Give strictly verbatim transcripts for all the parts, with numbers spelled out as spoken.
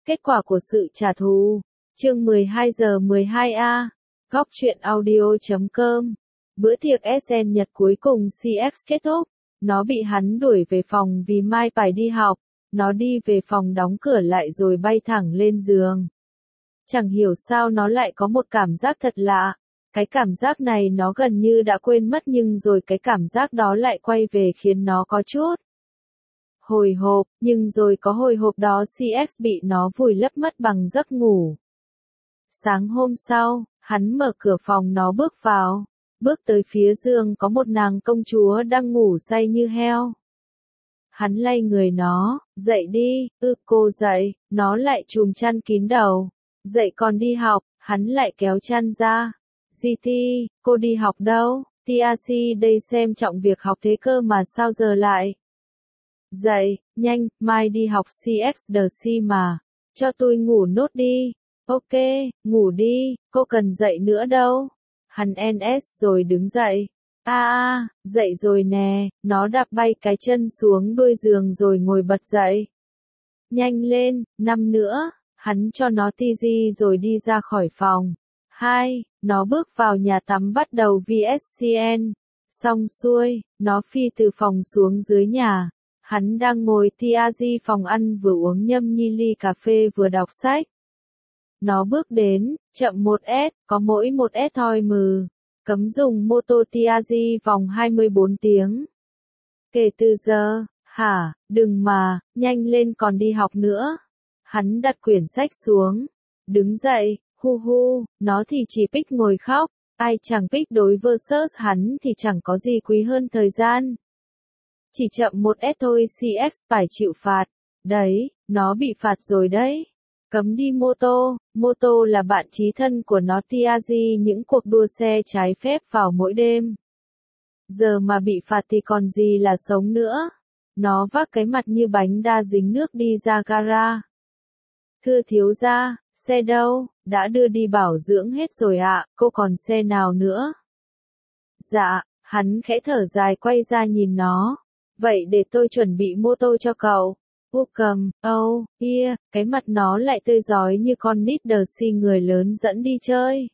Kết quả của sự trả thù. Chương mười hai giờ mười hai a. Góc truyện audio chấm com. Bữa tiệc ét en Nhật cuối cùng xê ích kết thúc. Nó bị hắn đuổi về phòng vì mai phải đi học. Nó đi về phòng đóng cửa lại rồi bay thẳng lên giường. Chẳng hiểu sao nó lại có một cảm giác thật lạ. Cái cảm giác này nó gần như đã quên mất nhưng rồi cái cảm giác đó lại quay về khiến nó có chút hồi hộp, nhưng rồi có hồi hộp đó xê ích bị nó vùi lấp mất bằng giấc ngủ. Sáng hôm sau, hắn mở cửa phòng nó bước vào, bước tới phía giường có một nàng công chúa đang ngủ say như heo. Hắn lay người nó, dậy đi, ư cô dậy, nó lại chùm chăn kín đầu. Dậy còn đi học, hắn lại kéo chăn ra. giê tê, cô đi học đâu? tê a xê đây xem trọng việc học thế cơ mà sao giờ lại? Dậy, nhanh, mai đi học xê ích đê xê mà. Cho tôi ngủ nốt đi. Ok, ngủ đi, cô cần dậy nữa đâu. Hắn en ét rồi đứng dậy. A a, dậy rồi nè, nó đạp bay cái chân xuống đuôi giường rồi ngồi bật dậy. Nhanh lên, năm nữa, hắn cho nó tizi rồi đi ra khỏi phòng. Hai, nó bước vào nhà tắm bắt đầu vê ét xê en. Xong xuôi, nó phi từ phòng xuống dưới nhà. Hắn đang ngồi tiazi phòng ăn vừa uống nhâm nhi ly cà phê vừa đọc sách. Nó bước đến, chậm một S, có mỗi một S thôi mừ. Cấm dùng mô tô tiazi vòng hai mươi bốn tiếng. Kể từ giờ, hả, đừng mà, nhanh lên còn đi học nữa. Hắn đặt quyển sách xuống, đứng dậy, hu hu, nó thì chỉ pick ngồi khóc, ai chẳng pick đối versus hắn thì chẳng có gì quý hơn thời gian. Chỉ chậm một S thôi xê ích phải chịu phạt, đấy, nó bị phạt rồi đấy. Cấm đi mô tô, mô tô là bạn chí thân của nó tiazi những cuộc đua xe trái phép vào mỗi đêm. Giờ mà bị phạt thì còn gì là sống nữa. Nó vác cái mặt như bánh đa dính nước đi ra gara. Thưa thiếu gia, xe đâu, đã đưa đi bảo dưỡng hết rồi ạ, cô còn xe nào nữa? Dạ, hắn khẽ thở dài quay ra nhìn nó. Vậy để tôi chuẩn bị mô tô cho cậu. Welcome, oh, yeah, cái mặt nó lại tươi rói như con nít đờ si người lớn dẫn đi chơi.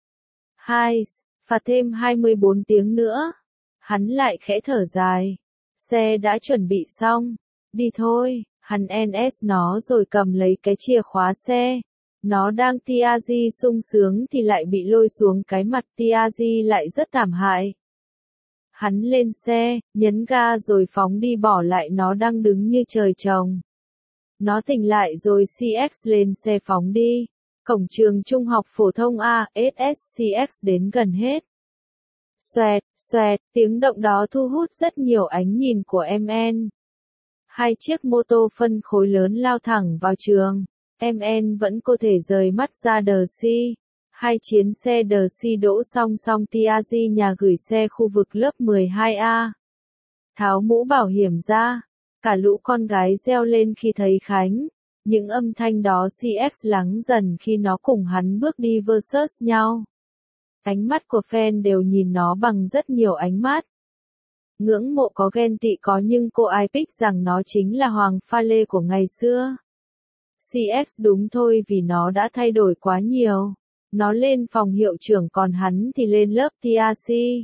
Hai, phạt thêm hai mươi bốn tiếng nữa. Hắn lại khẽ thở dài. Xe đã chuẩn bị xong. Đi thôi, hắn en ét nó rồi cầm lấy cái chìa khóa xe. Nó đang tiazi sung sướng thì lại bị lôi xuống cái mặt tiazi lại rất thảm hại. Hắn lên xe, nhấn ga rồi phóng đi bỏ lại nó đang đứng như trời trồng. Nó tỉnh lại rồi xê ích lên xe phóng đi. Cổng trường trung học phổ thông a ét ét xê ích đến gần hết. Xoẹt, xoẹt, tiếng động đó thu hút rất nhiều ánh nhìn của em en. Hai chiếc mô tô phân khối lớn lao thẳng vào trường. Em en vẫn có thể rời mắt ra đờ si. Hai chiến xe đờ si đỗ song song tiazi nhà gửi xe khu vực lớp mười hai a. Tháo mũ bảo hiểm ra. Cả lũ con gái reo lên khi thấy Khánh. Những âm thanh đó xê ích lắng dần khi nó cùng hắn bước đi versus nhau. Ánh mắt của fan đều nhìn nó bằng rất nhiều ánh mắt. Ngưỡng mộ có ghen tị có nhưng cô ai pick rằng nó chính là Hoàng Pha Lê của ngày xưa. xê ích đúng thôi vì nó đã thay đổi quá nhiều. Nó lên phòng hiệu trưởng còn hắn thì lên lớp tê a xê.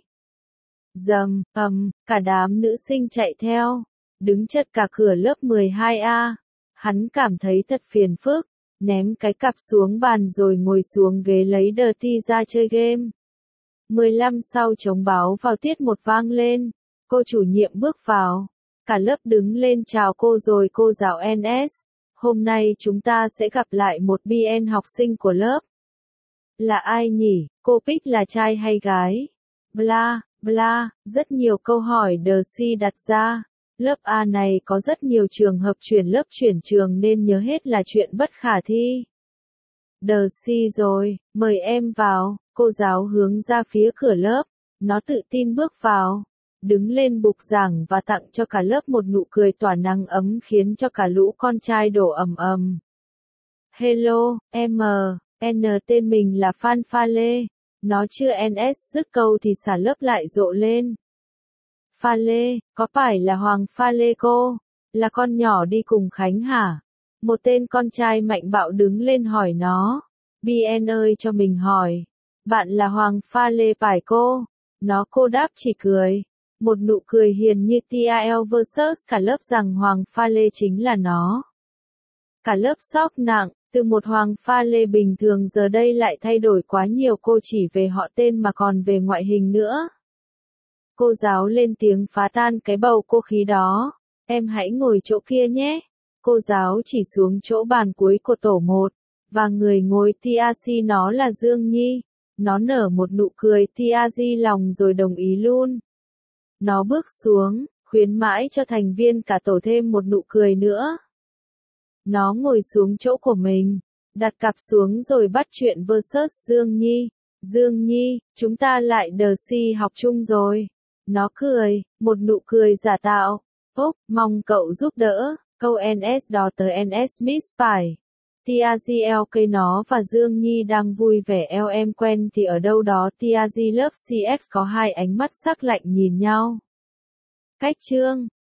Dầm, ầm, cả đám nữ sinh chạy theo. Đứng chật cả cửa lớp mười hai a. Hắn cảm thấy thật phiền phức. Ném cái cặp xuống bàn rồi ngồi xuống ghế lấy đờ ti ra chơi game. mười lăm sau trống báo vào tiết một vang lên. Cô chủ nhiệm bước vào. Cả lớp đứng lên chào cô rồi cô giáo en ét. Hôm nay chúng ta sẽ gặp lại một bê en học sinh của lớp. Là ai nhỉ? Cô pick là trai hay gái? Bla, bla, rất nhiều câu hỏi đờ si đặt ra. Lớp A này có rất nhiều trường hợp chuyển lớp chuyển trường nên nhớ hết là chuyện bất khả thi. Đờ si rồi, mời em vào, cô giáo hướng ra phía cửa lớp. Nó tự tin bước vào. Đứng lên bục giảng và tặng cho cả lớp một nụ cười tỏa nắng ấm khiến cho cả lũ con trai đổ ầm ầm. Hello, em, N tên mình là Phan Pha Lê. Nó chưa en ét dứt câu thì xả lớp lại rộ lên. Pha Lê, có phải là Hoàng Pha Lê cô? Là con nhỏ đi cùng Khánh hả? Một tên con trai mạnh bạo đứng lên hỏi nó. Bien ơi cho mình hỏi. Bạn là Hoàng Pha Lê phải cô? Nó cô đáp chỉ cười. Một nụ cười hiền như tia versus cả lớp rằng Hoàng Pha Lê chính là nó. Cả lớp sốc nặng, từ một Hoàng Pha Lê bình thường giờ đây lại thay đổi quá nhiều, cô chỉ về họ tên mà còn về ngoại hình nữa. Cô giáo lên tiếng phá tan cái bầu không khí đó. Em hãy ngồi chỗ kia nhé. Cô giáo chỉ xuống chỗ bàn cuối của tổ một. Và người ngồi Tiazi nó là Dương Nhi. Nó nở một nụ cười Tiazi lòng rồi đồng ý luôn. Nó bước xuống, khuyến mãi cho thành viên cả tổ thêm một nụ cười nữa. Nó ngồi xuống chỗ của mình, đặt cặp xuống rồi bắt chuyện versus Dương Nhi. Dương Nhi, chúng ta lại đờ si học chung rồi. Nó cười, một nụ cười giả tạo. Ốc, mong cậu giúp đỡ. Câu en ét daughter en ét Smith phải. Tiazi lk nó và Dương Nhi đang vui vẻ eo em quen thì ở đâu đó Tiazi lớp xê ích có hai ánh mắt sắc lạnh nhìn nhau. Cách chương